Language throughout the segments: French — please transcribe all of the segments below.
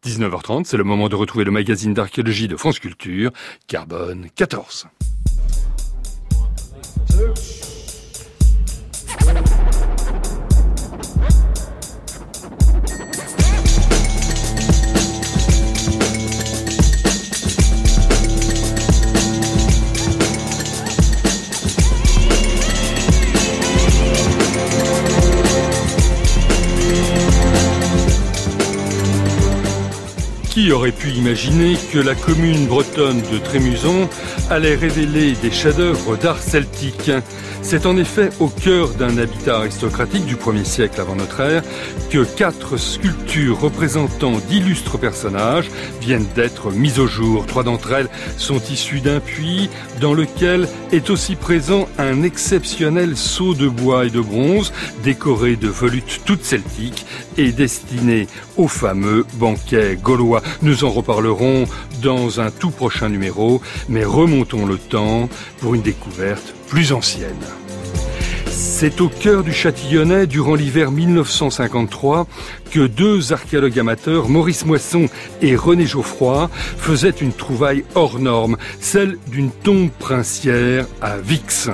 19h30, c'est le moment de retrouver le magazine d'archéologie de France Culture, Carbone 14. Qui aurait pu imaginer que la commune bretonne de Trémuson allait révéler des chefs-d'œuvre d'art celtique? C'est en effet au cœur d'un habitat aristocratique du 1er siècle avant notre ère que 4 sculptures représentant d'illustres personnages viennent d'être mises au jour. 3 d'entre elles sont issues d'un puits dans lequel est aussi présent un exceptionnel seau de bois et de bronze décoré de volutes toutes celtiques et destiné au fameux banquet gaulois. Nous en reparlerons dans un tout prochain numéro, mais remontons le temps pour une découverte plus ancienne. C'est au cœur du Châtillonnais, durant l'hiver 1953, que 2 archéologues amateurs, Maurice Moisson et René Geoffroy, faisaient une trouvaille hors norme, celle d'une tombe princière à Vix.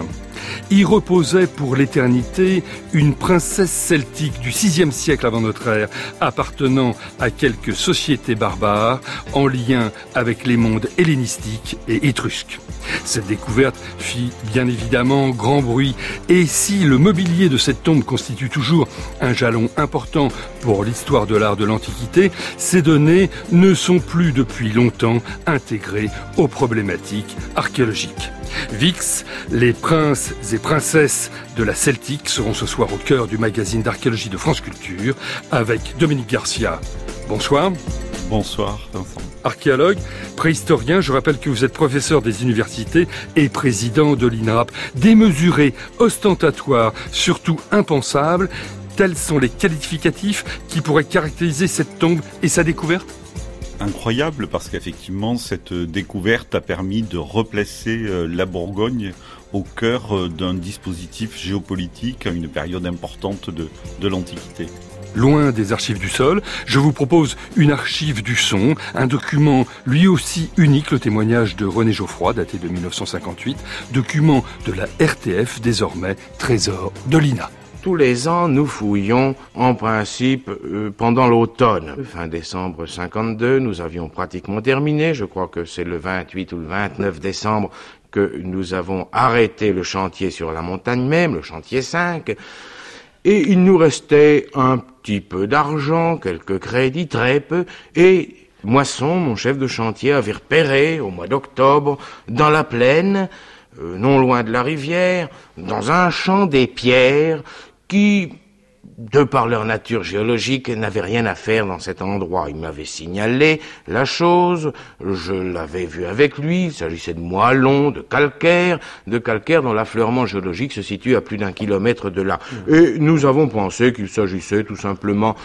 Y reposait pour l'éternité une princesse celtique du VIe siècle avant notre ère, appartenant à quelques sociétés barbares en lien avec les mondes hellénistiques et étrusques. Cette découverte fit bien évidemment grand bruit, et si le mobilier de cette tombe constitue toujours un jalon important pour l'histoire de l'art de l'Antiquité, ces données ne sont plus depuis longtemps intégrées aux problématiques archéologiques. Vix, les princes et princesses de la Celtique seront ce soir au cœur du magazine d'archéologie de France Culture avec Dominique Garcia. Bonsoir. Bonsoir, Vincent. Archéologue, préhistorien, je rappelle que vous êtes professeur des universités et président de l'INRAP. Démesuré, ostentatoire, surtout impensable, tels sont les qualificatifs qui pourraient caractériser cette tombe et sa découverte? Incroyable, parce qu'effectivement, cette découverte a permis de replacer la Bourgogne au cœur d'un dispositif géopolitique à une période importante de l'Antiquité. Loin des archives du sol, je vous propose une archive du son, un document lui aussi unique, le témoignage de René Geoffroy, daté de 1958, document de la RTF, désormais trésor de l'INA. Tous les ans, nous fouillons, en principe, pendant l'automne. Fin décembre 52, nous avions pratiquement terminé. Je crois que c'est le 28 ou le 29 décembre que nous avons arrêté le chantier sur la montagne même, le chantier 5. Et il nous restait un petit peu d'argent, quelques crédits, très peu, et Moisson, mon chef de chantier, avait repéré, au mois d'octobre, dans la plaine, non loin de la rivière, dans un champ des pierres, qui, de par leur nature géologique, n'avaient rien à faire dans cet endroit. Il m'avait signalé la chose, je l'avais vu avec lui, il s'agissait de moellons, de calcaire dont l'affleurement géologique se situe à plus d'1 kilomètre de là. Et nous avons pensé qu'il s'agissait tout simplement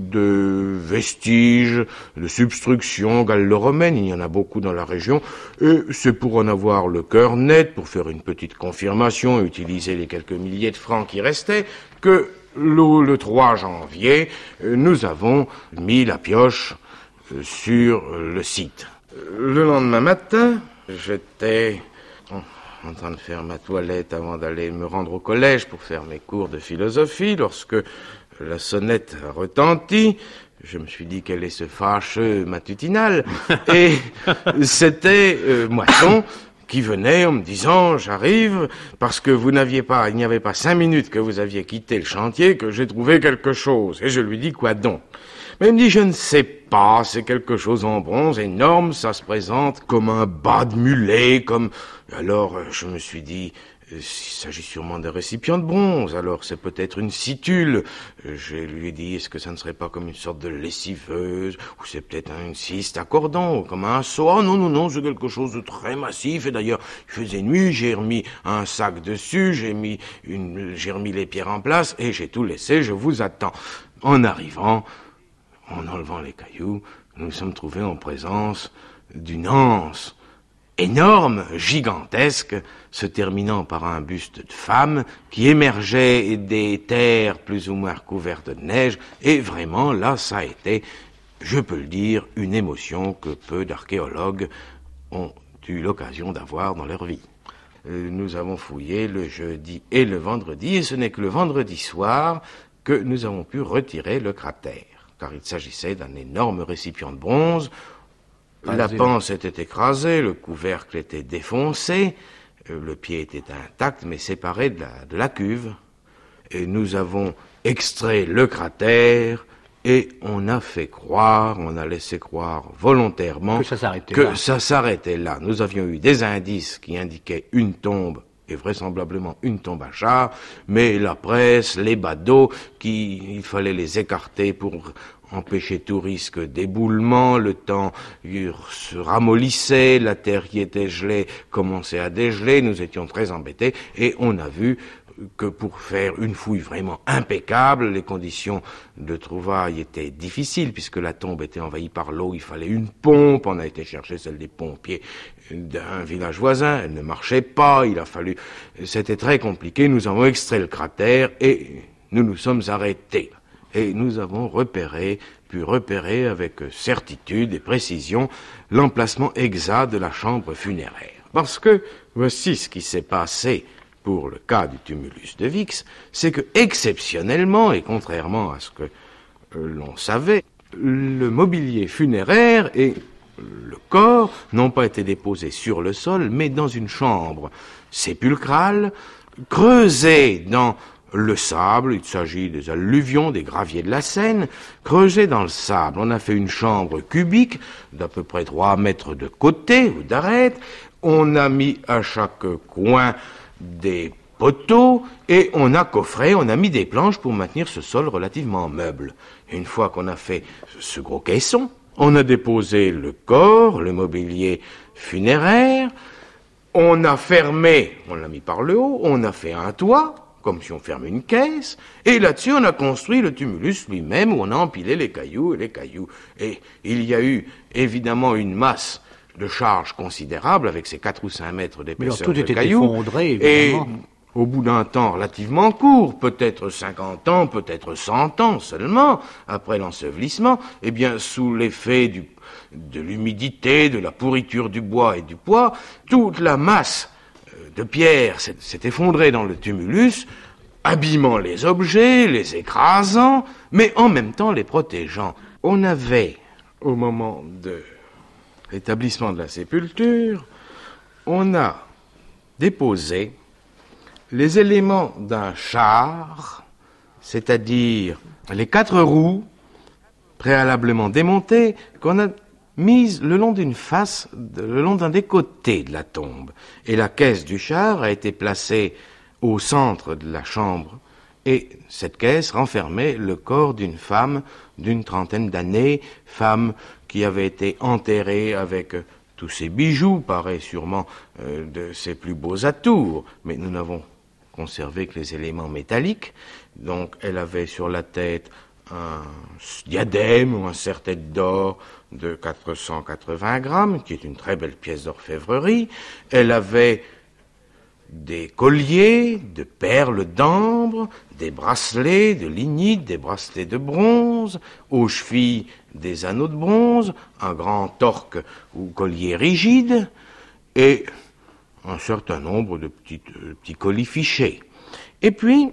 de vestiges, de substructions gallo-romaines, il y en a beaucoup dans la région, et c'est pour en avoir le cœur net, pour faire une petite confirmation et utiliser les quelques milliers de francs qui restaient, que le 3 janvier, nous avons mis la pioche sur le site. Le lendemain matin, j'étais en train de faire ma toilette avant d'aller me rendre au collège pour faire mes cours de philosophie, lorsque la sonnette a retenti. Je me suis dit quel est ce fâcheux matutinal, et c'était Moisson qui venait en me disant « J'arrive, parce que il n'y avait pas 5 minutes que vous aviez quitté le chantier, que j'ai trouvé quelque chose. » Et je lui dis « Quoi donc ?» Mais il me dit « Je ne sais pas, c'est quelque chose en bronze, énorme, ça se présente comme un bas de mulet, comme... » Alors je me suis dit « Il s'agit sûrement d'un récipient de bronze, alors c'est peut-être une situle. » Je lui ai dit, est-ce que ça ne serait pas comme une sorte de lessiveuse, ou c'est peut-être une ciste à cordon, ou comme un seau. Oh non, c'est quelque chose de très massif, et d'ailleurs, il faisait nuit, j'ai remis un sac dessus, j'ai remis les pierres en place, et j'ai tout laissé, je vous attends. En arrivant, en enlevant les cailloux, nous nous sommes trouvés en présence d'une anse énorme, gigantesque, se terminant par un buste de femme qui émergeait des terres plus ou moins recouvertes de neige, et vraiment là ça a été je peux le dire, une émotion que peu d'archéologues ont eu l'occasion d'avoir dans leur vie. Nous avons fouillé le jeudi et le vendredi, et ce n'est que le vendredi soir que nous avons pu retirer le cratère, car il s'agissait d'un énorme récipient de bronze. La panse était écrasée, le couvercle était défoncé, le pied était intact, mais séparé de la cuve. Et nous avons extrait le cratère, et on a laissé croire volontairement que ça s'arrêtait là. Nous avions eu des indices qui indiquaient une tombe, et vraisemblablement une tombe à char, mais la presse, les badauds, il fallait les écarter pour empêcher tout risque d'éboulement. Le temps se ramollissait, la terre qui était gelée commençait à dégeler, nous étions très embêtés, et on a vu que pour faire une fouille vraiment impeccable, les conditions de trouvailles étaient difficiles, puisque la tombe était envahie par l'eau, il fallait une pompe, on a été chercher celle des pompiers d'un village voisin, elle ne marchait pas, c'était très compliqué, nous avons extrait le cratère et nous nous sommes arrêtés. Et nous avons pu repérer avec certitude et précision l'emplacement exact de la chambre funéraire. Parce que voici ce qui s'est passé pour le cas du tumulus de Vix, c'est que, exceptionnellement, et contrairement à ce que l'on savait, le mobilier funéraire et le corps n'ont pas été déposés sur le sol, mais dans une chambre sépulcrale, creusée dans le sable. Il s'agit des alluvions, des graviers de la Seine, creusés dans le sable. On a fait une chambre cubique d'à peu près 3 mètres de côté ou d'arête. On a mis à chaque coin des poteaux, et on a mis des planches pour maintenir ce sol relativement meuble. Et une fois qu'on a fait ce gros caisson, on a déposé le corps, le mobilier funéraire, on a fermé, on l'a mis par le haut, on a fait un toit, comme si on fermait une caisse, et là-dessus on a construit le tumulus lui-même, où on a empilé les cailloux. Et il y a eu évidemment une masse de charge considérable, avec ses 4 ou 5 mètres d'épaisseur de cailloux, effondré, évidemment. Et au bout d'un temps relativement court, peut-être 50 ans, peut-être 100 ans seulement, après l'ensevelissement, eh bien, sous l'effet de l'humidité, de la pourriture du bois et du poids, toute la masse de pierre s'est effondrée dans le tumulus, abîmant les objets, les écrasant, mais en même temps les protégeant. On avait, au moment de l'établissement de la sépulture, on a déposé les éléments d'un char, c'est-à-dire les 4 roues préalablement démontées, qu'on a mises le long d'une face, le long d'un des côtés de la tombe. Et la caisse du char a été placée au centre de la chambre, et cette caisse renfermait le corps d'une femme d'une 30aine d'années, femme qui avait été enterrée avec tous ses bijoux, paraît sûrement de ses plus beaux atours, mais nous n'avons conservé que les éléments métalliques. Donc elle avait sur la tête un diadème ou un serre-tête d'or de 480 grammes, qui est une très belle pièce d'orfèvrerie. Elle avait des colliers de perles d'ambre, des bracelets de lignite, des bracelets de bronze, aux chevilles des anneaux de bronze, un grand torque ou collier rigide, et un certain nombre de petits colifichets. Et puis,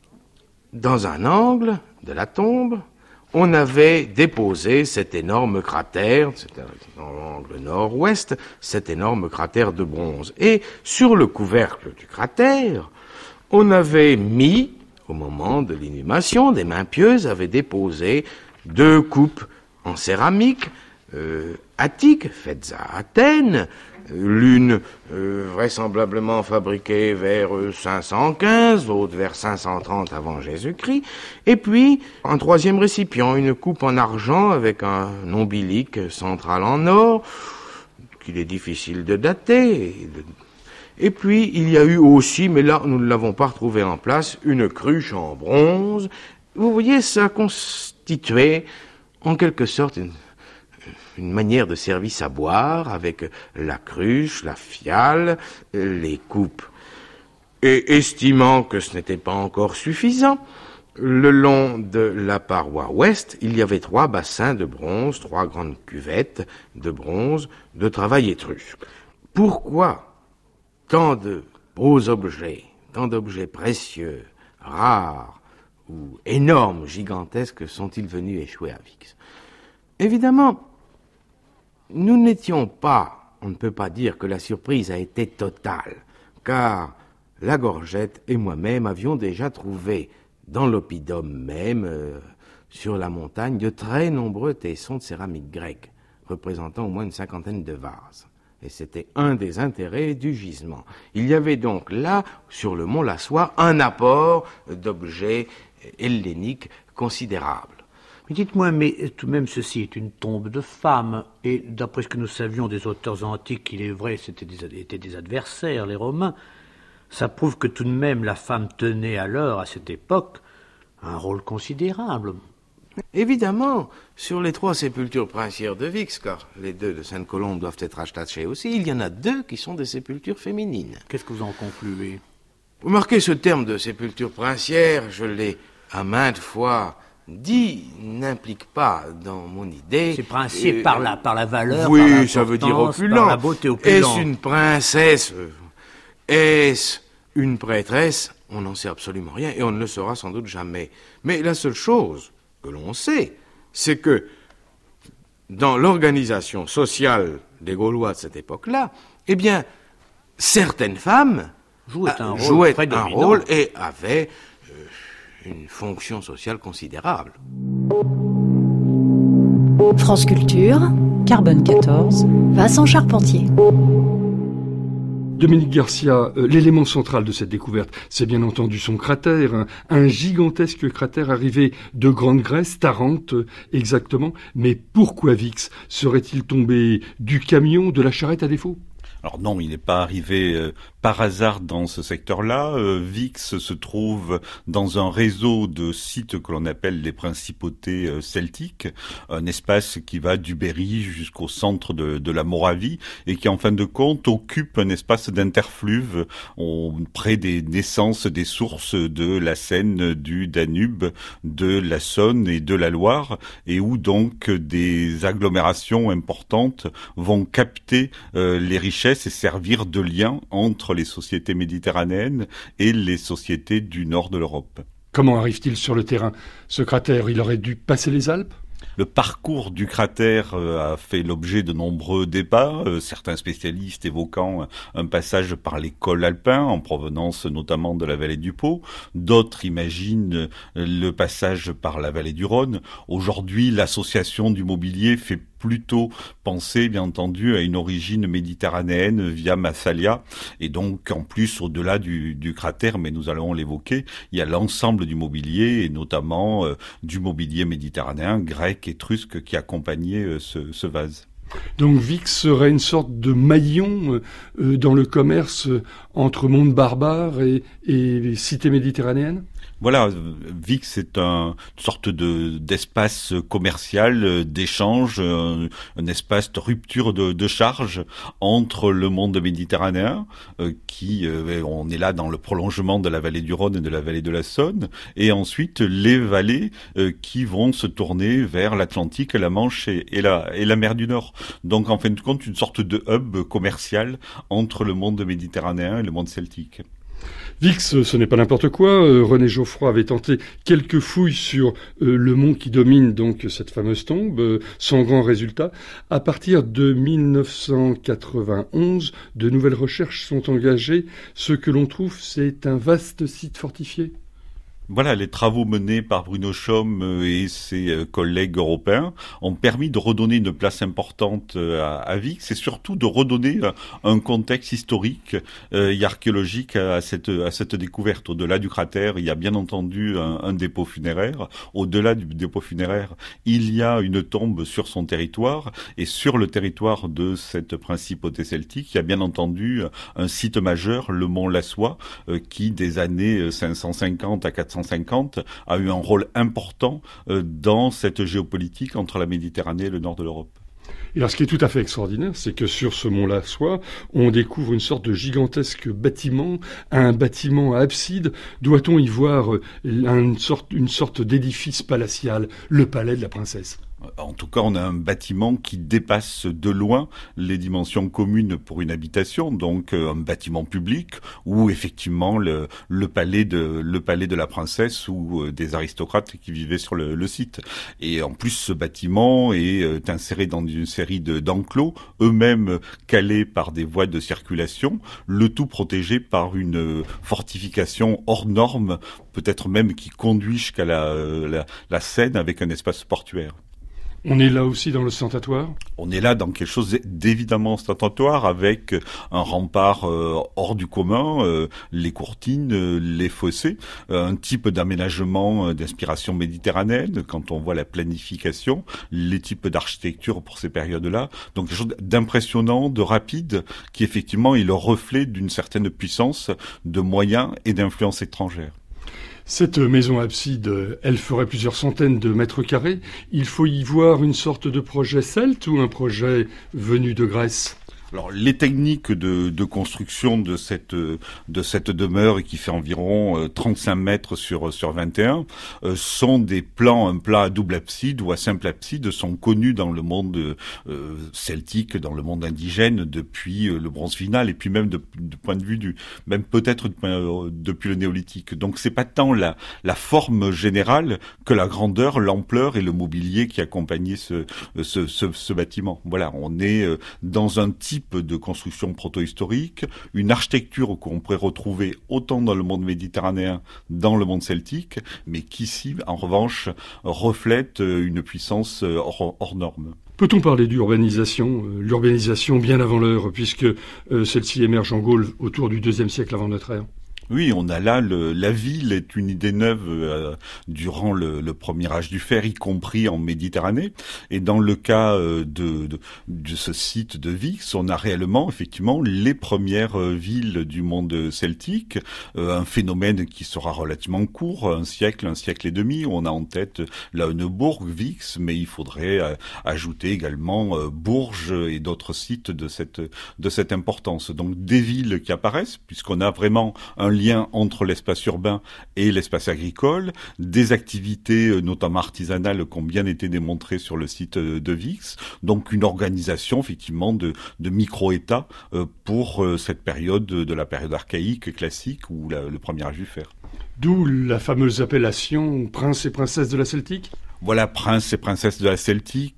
dans un angle de la tombe, on avait déposé cet énorme cratère, c'était dans l'angle nord-ouest, cet énorme cratère de bronze. Et sur le couvercle du cratère, on avait mis, au moment de l'inhumation, des mains pieuses avaient déposé 2 coupes en céramique attiques, faites à Athènes, l'une vraisemblablement fabriquée vers 515, l'autre vers 530 avant Jésus-Christ, et puis un 3e récipient, une coupe en argent avec un ombilique central en or, qu'il est difficile de dater. Et puis il y a eu aussi, mais là nous ne l'avons pas retrouvé en place, une cruche en bronze. Vous voyez, ça constituait en quelque sorte une manière de service à boire, avec la cruche, la fiale, les coupes. Et estimant que ce n'était pas encore suffisant, Le long de la paroi ouest, il y avait 3 bassins de bronze, 3 grandes cuvettes de bronze de travail étrusque. Pourquoi tant de beaux objets, tant d'objets précieux, rares ou énormes, gigantesques sont-ils venus échouer à Vix? Évidemment, nous n'étions pas, on ne peut pas dire que la surprise a été totale, car la Gorgette et moi-même avions déjà trouvé dans l'oppidum même, sur la montagne, de très nombreux tessons de céramique grecque, représentant au moins une 50aine de vases. Et c'était un des intérêts du gisement. Il y avait donc là, sur le mont Lassois, un apport d'objets helléniques considérable. Mais dites-moi, mais tout de même ceci est une tombe de femme, et d'après ce que nous savions des auteurs antiques, il est vrai, étaient des adversaires, les Romains. Ça prouve que tout de même la femme tenait alors, à cette époque, un rôle considérable. Évidemment, sur les 3 sépultures princières de Vix, car les 2 de Sainte-Colombe doivent être attachées aussi, il y en a 2 qui sont des sépultures féminines. Qu'est-ce que vous en concluez? Vous marquez ce terme de sépulture princière, je l'ai à maintes fois dit, n'implique pas dans mon idée... C'est princier par la valeur, oui, par l'importance, ça veut dire opulent. Par la beauté opulente. Est-ce une princesse? Est-ce une prêtresse? On n'en sait absolument rien, et on ne le saura sans doute jamais. Mais la seule chose que l'on sait, c'est que dans l'organisation sociale des Gaulois de cette époque-là, eh bien, certaines femmes jouaient un rôle et avaient une fonction sociale considérable. France Culture, Carbone 14, Vincent Charpentier. Dominique Garcia, l'élément central de cette découverte, c'est bien entendu son cratère, un gigantesque cratère arrivé de Grande-Grèce, Tarente exactement. Mais pourquoi Vix? Serait-il tombé du camion, de la charrette à défaut? Alors non, il n'est pas arrivé par hasard dans ce secteur-là. Vix se trouve dans un réseau de sites que l'on appelle les principautés celtiques, un espace qui va du Berry jusqu'au centre de la Moravie et qui en fin de compte occupe un espace d'interfluve près des naissances des sources de la Seine, du Danube, de la Saône et de la Loire, et où donc des agglomérations importantes vont capter les richesses et servir de lien entre les sociétés méditerranéennes et les sociétés du nord de l'Europe. Comment arrive-t-il sur le terrain? Ce cratère, il aurait dû passer les Alpes? Le parcours du cratère a fait l'objet de nombreux débats, certains spécialistes évoquant un passage par les cols alpins, en provenance notamment de la vallée du Pô. D'autres imaginent le passage par la vallée du Rhône. Aujourd'hui, l'association du mobilier fait plutôt penser, bien entendu, à une origine méditerranéenne via Massalia. Et donc, en plus, au-delà du cratère, mais nous allons l'évoquer, il y a l'ensemble du mobilier, et notamment du mobilier méditerranéen, grec, étrusque, qui accompagnait ce vase. Donc Vix serait une sorte de maillon dans le commerce entre monde barbare et cité méditerranéenne? Voilà, Vix est une sorte d'espace commercial, d'échange, un espace de rupture de charge entre le monde méditerranéen, on est là dans le prolongement de la vallée du Rhône et de la vallée de la Saône, et ensuite les vallées qui vont se tourner vers l'Atlantique, la Manche et la mer du Nord. Donc en fin de compte, une sorte de hub commercial entre le monde méditerranéen et le monde celtique. Vix, ce n'est pas n'importe quoi. René Geoffroy avait tenté quelques fouilles sur le mont qui domine donc cette fameuse tombe, sans grand résultat. À partir de 1991, de nouvelles recherches sont engagées. Ce que l'on trouve, c'est un vaste site fortifié. Voilà, les travaux menés par Bruno Chaume et ses collègues européens ont permis de redonner une place importante à Vix et surtout de redonner un contexte historique et archéologique à cette découverte. Au-delà du cratère, il y a bien entendu un dépôt funéraire. Au-delà du dépôt funéraire, il y a une tombe sur son territoire, et sur le territoire de cette principauté celtique, il y a bien entendu un site majeur, le mont Lassois, qui des années 550 à 450 a eu un rôle important dans cette géopolitique entre la Méditerranée et le nord de l'Europe. Et alors, ce qui est tout à fait extraordinaire, c'est que sur ce mont Lassois, on découvre une sorte de gigantesque bâtiment, un bâtiment à abside. Doit-on y voir une sorte d'édifice palatial, le palais de la princesse? En tout cas, on a un bâtiment qui dépasse de loin les dimensions communes pour une habitation, donc un bâtiment public où effectivement le palais de la princesse ou des aristocrates qui vivaient sur le site. Et en plus, ce bâtiment est inséré dans une série d'enclos, eux-mêmes calés par des voies de circulation, le tout protégé par une fortification hors norme, peut-être même qui conduit jusqu'à la Seine avec un espace portuaire. On est là aussi dans l'ostentatoire? On est là dans quelque chose d'évidemment ostentatoire avec un rempart hors du commun, les courtines, les fossés, un type d'aménagement d'inspiration méditerranéenne quand on voit la planification, les types d'architecture pour ces périodes-là. Donc quelque chose d'impressionnant, de rapide, qui effectivement est le reflet d'une certaine puissance de moyens et d'influence étrangère. Cette maison abside, elle ferait plusieurs centaines de mètres carrés. Il faut y voir une sorte de projet celte ou un projet venu de Grèce? Alors, les techniques de construction de cette demeure qui fait environ 35 mètres sur 21 sont des plans, un plan à double abside ou à simple abside sont connus dans le monde celtique, dans le monde indigène depuis le bronze final et puis même du point de vue même peut-être depuis le néolithique. Donc c'est pas tant la forme générale que la grandeur, l'ampleur et le mobilier qui accompagnaient ce bâtiment. Voilà, on est dans un type de construction proto-historique, une architecture qu'on pourrait retrouver autant dans le monde méditerranéen, dans le monde celtique, mais qui ici, en revanche, reflète une puissance hors norme. Peut-on parler d'urbanisation, l'urbanisation bien avant l'heure, puisque celle-ci émerge en Gaule autour du IIe siècle avant notre ère? Oui, on a là la ville est une idée neuve durant le premier âge du fer, y compris en Méditerranée. Et dans le cas de ce site de Vix, on a réellement, effectivement, les premières villes du monde celtique. Un phénomène qui sera relativement court, un siècle et demi. On a en tête Lauenburg, Vix, mais il faudrait ajouter également Bourges et d'autres sites de cette importance. Donc des villes qui apparaissent, puisqu'on a vraiment un lien entre l'espace urbain et l'espace agricole, des activités notamment artisanales qui ont bien été démontrées sur le site de Vix, donc une organisation effectivement de micro-États pour cette période de la période archaïque classique ou le premier âge du fer. D'où la fameuse appellation prince et princesse de la Celtique? Voilà, Prince et princesse de la Celtique,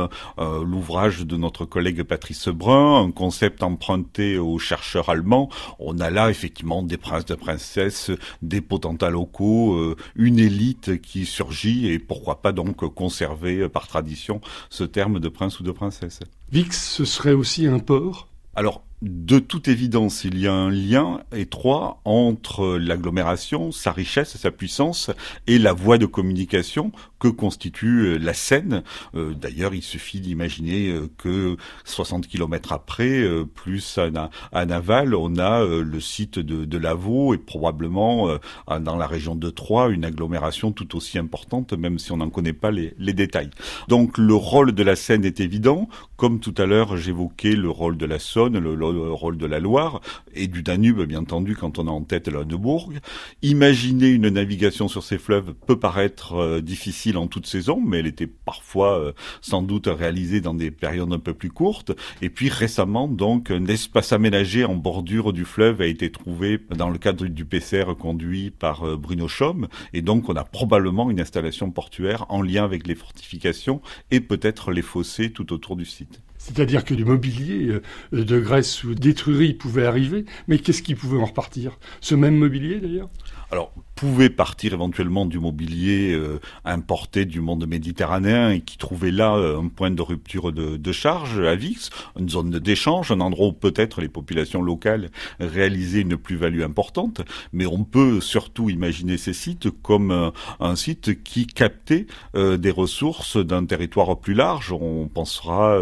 l'ouvrage de notre collègue Patrice Brun, un concept emprunté aux chercheurs allemands. On a là effectivement des princes, de princesses, des potentats locaux, une élite qui surgit et pourquoi pas donc conserver par tradition ce terme de prince ou de princesse. Vix, ce serait aussi un port? Alors, de toute évidence, il y a un lien étroit entre l'agglomération, sa richesse, sa puissance et la voie de communication que constitue la Seine. D'ailleurs, il suffit d'imaginer que 60 kilomètres après, plus à Naval, on a le site de Lavaux et probablement dans la région de Troyes, une agglomération tout aussi importante, même si on n'en connaît pas les détails. Donc le rôle de la Seine est évident. Comme tout à l'heure, j'évoquais le rôle de la Saône, le rôle de la Loire et du Danube, bien entendu, quand on a en tête Lauenburg. Imaginer une navigation sur ces fleuves peut paraître difficile en toute saison, mais elle était parfois sans doute réalisée dans des périodes un peu plus courtes. Et puis récemment, donc, un espace aménagé en bordure du fleuve a été trouvé dans le cadre du PCR conduit par Bruno Chaume. Et donc, on a probablement une installation portuaire en lien avec les fortifications et peut-être les fossés tout autour du site. C'est-à-dire que du mobilier de Grèce ou d'Étrurie pouvait arriver, mais qu'est-ce qui pouvait en repartir? Ce même mobilier, d'ailleurs? Alors, pouvait partir éventuellement du mobilier importé du monde méditerranéen et qui trouvait là un point de rupture de charge à Vix, une zone d'échange, un endroit où peut-être les populations locales réalisaient une plus-value importante, mais on peut surtout imaginer ces sites comme un site qui captait des ressources d'un territoire plus large. On pensera à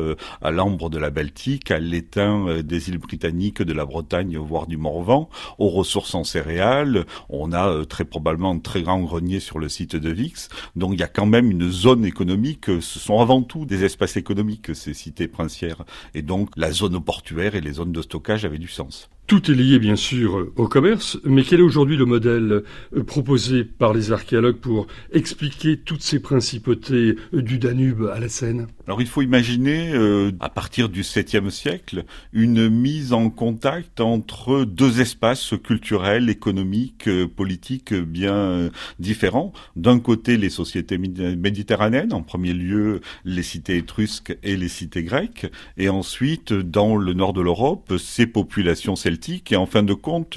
à l'ambre de la Baltique, à l'étain des îles britanniques, de la Bretagne, voire du Morvan, aux ressources en céréales. On a très probablement un très grand grenier sur le site de Vix. Donc il y a quand même une zone économique. Ce sont avant tout des espaces économiques, ces cités princières. Et donc la zone portuaire et les zones de stockage avaient du sens. Tout est lié bien sûr au commerce, mais quel est aujourd'hui le modèle proposé par les archéologues pour expliquer toutes ces principautés du Danube à la Seine ? Alors il faut imaginer, à partir du 7e siècle, une mise en contact entre deux espaces culturels, économiques, politiques bien différents. D'un côté, les sociétés méditerranéennes, en premier lieu les cités étrusques et les cités grecques, et ensuite, dans le nord de l'Europe, ces populations celtiques, et en fin de compte,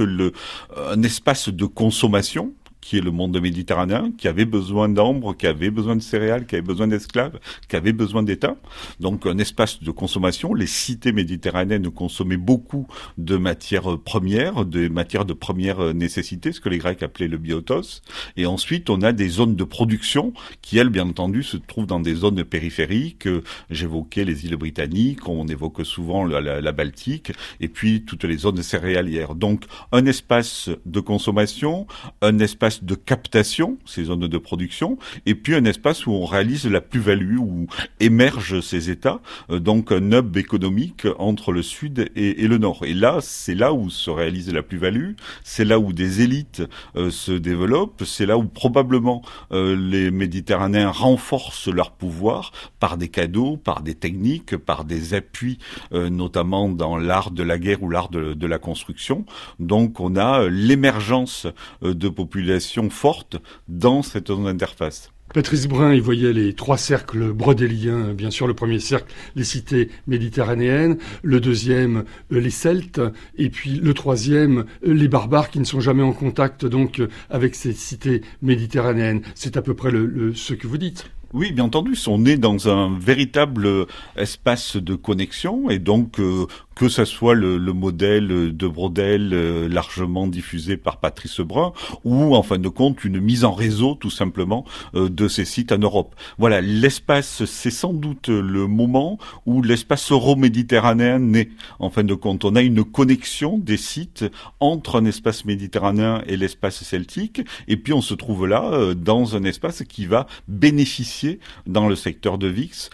un espace de consommation, qui est le monde méditerranéen, qui avait besoin d'ambre, qui avait besoin de céréales, qui avait besoin d'esclaves, qui avait besoin d'États. Donc un espace de consommation. Les cités méditerranéennes consommaient beaucoup de matières premières, de matières de première nécessité, ce que les Grecs appelaient le biotos. Et ensuite, on a des zones de production qui, elles, bien entendu, se trouvent dans des zones périphériques. J'évoquais les îles britanniques, on évoque souvent la Baltique, et puis toutes les zones céréalières. Donc un espace de consommation, un espace de captation, ces zones de production, et puis un espace où on réalise la plus-value, où émergent ces États, donc un hub économique entre le sud et le nord. Et là, c'est là où se réalise la plus-value, c'est là où des élites se développent, c'est là où probablement les Méditerranéens renforcent leur pouvoir par des cadeaux, par des techniques, par des appuis, notamment dans l'art de la guerre ou l'art de la construction. Donc on a l'émergence de populations fortes dans cette zone d'interface. Patrice Brun, il voyait les trois cercles brodéliens. Bien sûr, le premier cercle, les cités méditerranéennes. Le deuxième, les Celtes. Et puis le troisième, les barbares qui ne sont jamais en contact donc avec ces cités méditerranéennes. C'est à peu près ce que vous dites. Oui, bien entendu, on est dans un véritable espace de connexion et donc que ça soit le modèle de Brodel largement diffusé par Patrice Brun ou en fin de compte une mise en réseau tout simplement de ces sites en Europe. Voilà, l'espace, c'est sans doute le moment où l'espace euro-méditerranéen naît. En fin de compte, on a une connexion des sites entre un espace méditerranéen et l'espace celtique et puis on se trouve dans un espace qui va bénéficier dans le secteur de Vix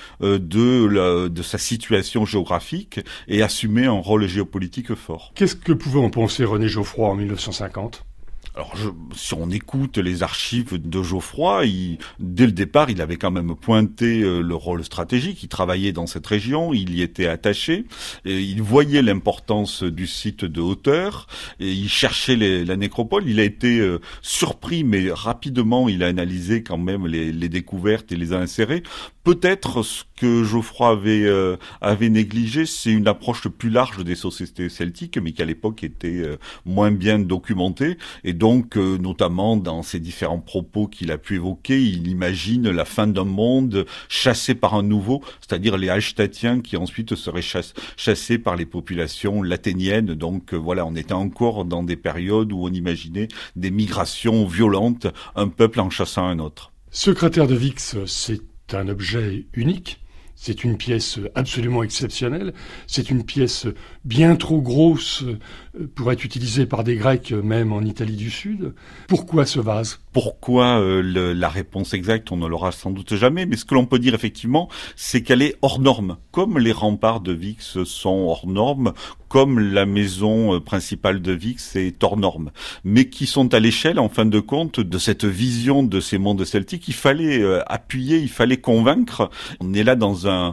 de sa situation géographique et assumer un rôle géopolitique fort. Qu'est-ce que pouvait en penser René Geoffroy en 1950 ? Alors, si on écoute les archives de Geoffroy, dès le départ, il avait quand même pointé le rôle stratégique. Il travaillait dans cette région, il y était attaché, et il voyait l'importance du site de hauteur, et il cherchait la nécropole. Il a été surpris, mais rapidement, il a analysé quand même les découvertes et les a insérées. Peut-être ce que Geoffroy avait négligé, c'est une approche plus large des sociétés celtiques, mais qui à l'époque était moins bien documentée. Et donc, notamment dans ses différents propos qu'il a pu évoquer, il imagine la fin d'un monde chassé par un nouveau, c'est-à-dire les Hallstattiens qui ensuite seraient chassés par les populations lathéniennes. Donc voilà, on était encore dans des périodes où on imaginait des migrations violentes, un peuple en chassant un autre. Ce cratère de Vix, c'est un objet unique. C'est une pièce absolument exceptionnelle. C'est une pièce bien trop grosse pour être utilisée par des Grecs, même en Italie du Sud. Pourquoi ce vase ? Pourquoi la réponse exacte, on ne l'aura sans doute jamais. Mais ce que l'on peut dire effectivement, c'est qu'elle est hors norme. Comme les remparts de Vix sont hors norme, comme la maison principale de Vix est hors norme, mais qui sont à l'échelle, en fin de compte, de cette vision de ces mondes celtiques. Il fallait appuyer, il fallait convaincre. On est là dans un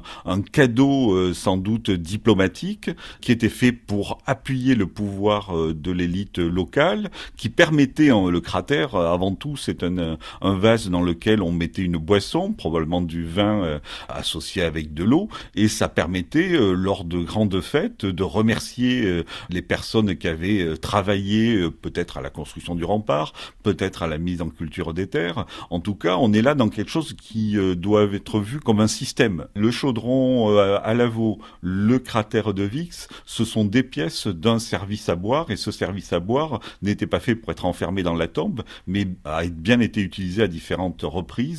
cadeau sans doute diplomatique qui était fait pour appuyer le pouvoir de l'élite locale, qui permettait le cratère, avant tout, c'est un vase dans lequel on mettait une boisson, probablement du vin associé avec de l'eau, et ça permettait, lors de grandes fêtes, de remercier les personnes qui avaient travaillé peut-être à la construction du rempart, peut-être à la mise en culture des terres. En tout cas, on est là dans quelque chose qui doit être vu comme un système. Le chaudron à Lavaux, le cratère de Vix, ce sont des pièces d'un service à boire, et ce service à boire n'était pas fait pour être enfermé dans la tombe, mais a bien été utilisé à différentes reprises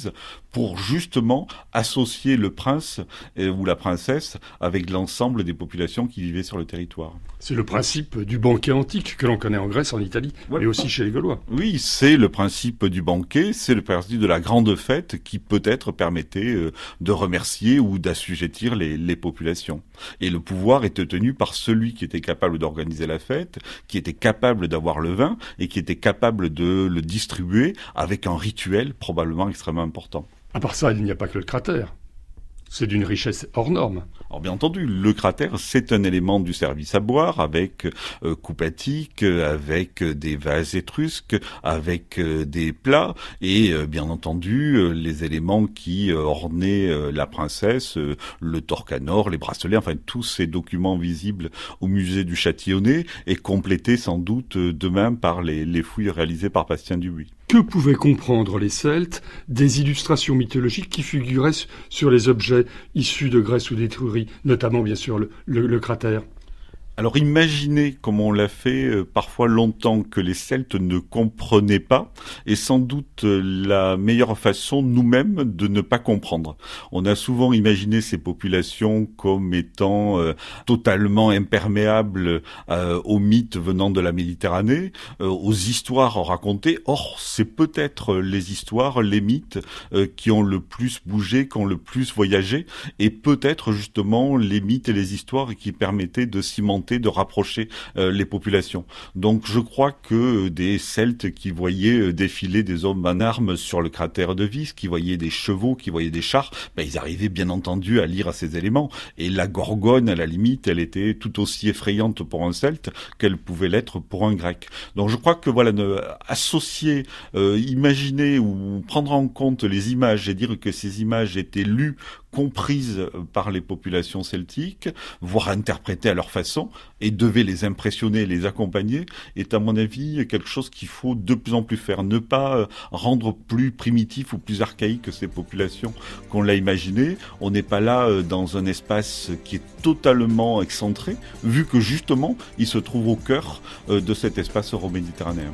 pour justement associer le prince ou la princesse avec l'ensemble des populations qui vivaient sur le territoire. C'est le principe du banquet antique que l'on connaît en Grèce, en Italie, mais aussi chez les Gaulois. Oui, c'est le principe du banquet, c'est le principe de la grande fête qui peut-être permettait de remercier ou d'assujettir les populations. Et le pouvoir était tenu par celui qui était capable d'organiser la fête, qui était capable d'avoir le vin et qui était capable de le distribuer avec un rituel probablement extrêmement important. À part ça, il n'y a pas que le cratère. C'est d'une richesse hors norme. Alors bien entendu, le cratère, c'est un élément du service à boire avec coupe attique, avec des vases étrusques, avec des plats et bien entendu les éléments qui ornaient la princesse, le torcanor, les bracelets, enfin tous ces documents visibles au musée du Châtillonnais et complétés sans doute demain par les fouilles réalisées par Bastien Dubuis. Que pouvaient comprendre les Celtes des illustrations mythologiques qui figuraient sur les objets issus de Grèce ou d'Étrurie, notamment bien sûr le cratère? Alors imaginez, comme on l'a fait parfois longtemps, que les Celtes ne comprenaient pas, et sans doute la meilleure façon nous-mêmes de ne pas comprendre. On a souvent imaginé ces populations comme étant totalement imperméables aux mythes venant de la Méditerranée, aux histoires racontées. Or, c'est peut-être les histoires, les mythes qui ont le plus bougé, qui ont le plus voyagé, et peut-être justement les mythes et les histoires qui permettaient de cimenter, de rapprocher les populations. Donc je crois que des Celtes qui voyaient défiler des hommes en armes sur le cratère de Vis, qui voyaient des chevaux, qui voyaient des chars, ils arrivaient bien entendu à lire à ces éléments. Et la Gorgone, à la limite, elle était tout aussi effrayante pour un Celte qu'elle pouvait l'être pour un Grec. Donc je crois que associer, imaginer ou prendre en compte les images et dire que ces images étaient lues, comprises par les populations celtiques, voire interprétées à leur façon, et devaient les impressionner, les accompagner, est à mon avis quelque chose qu'il faut de plus en plus faire. Ne pas rendre plus primitif ou plus archaïque ces populations qu'on l'a imaginé. On n'est pas là dans un espace qui est totalement excentré, vu que justement, il se trouve au cœur de cet espace euro-méditerranéen.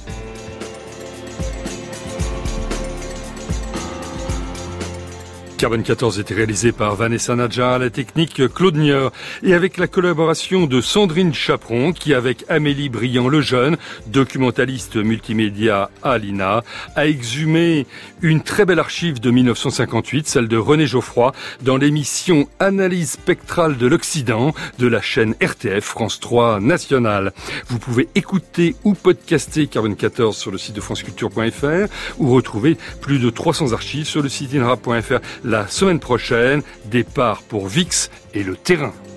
Carbone 14 était réalisé par Vanessa Nadja, à la technique Claude Nieur, et avec la collaboration de Sandrine Chaperon, qui avec Amélie Briand-Lejeune, documentaliste multimédia à l'INA, a exhumé une très belle archive de 1958, celle de René Geoffroy, dans l'émission Analyse spectrale de l'Occident de la chaîne RTF France 3 Nationale. Vous pouvez écouter ou podcaster Carbone 14 sur le site de franceculture.fr ou retrouver plus de 300 archives sur le site inrap.fr. La semaine prochaine, départ pour Vix et le terrain.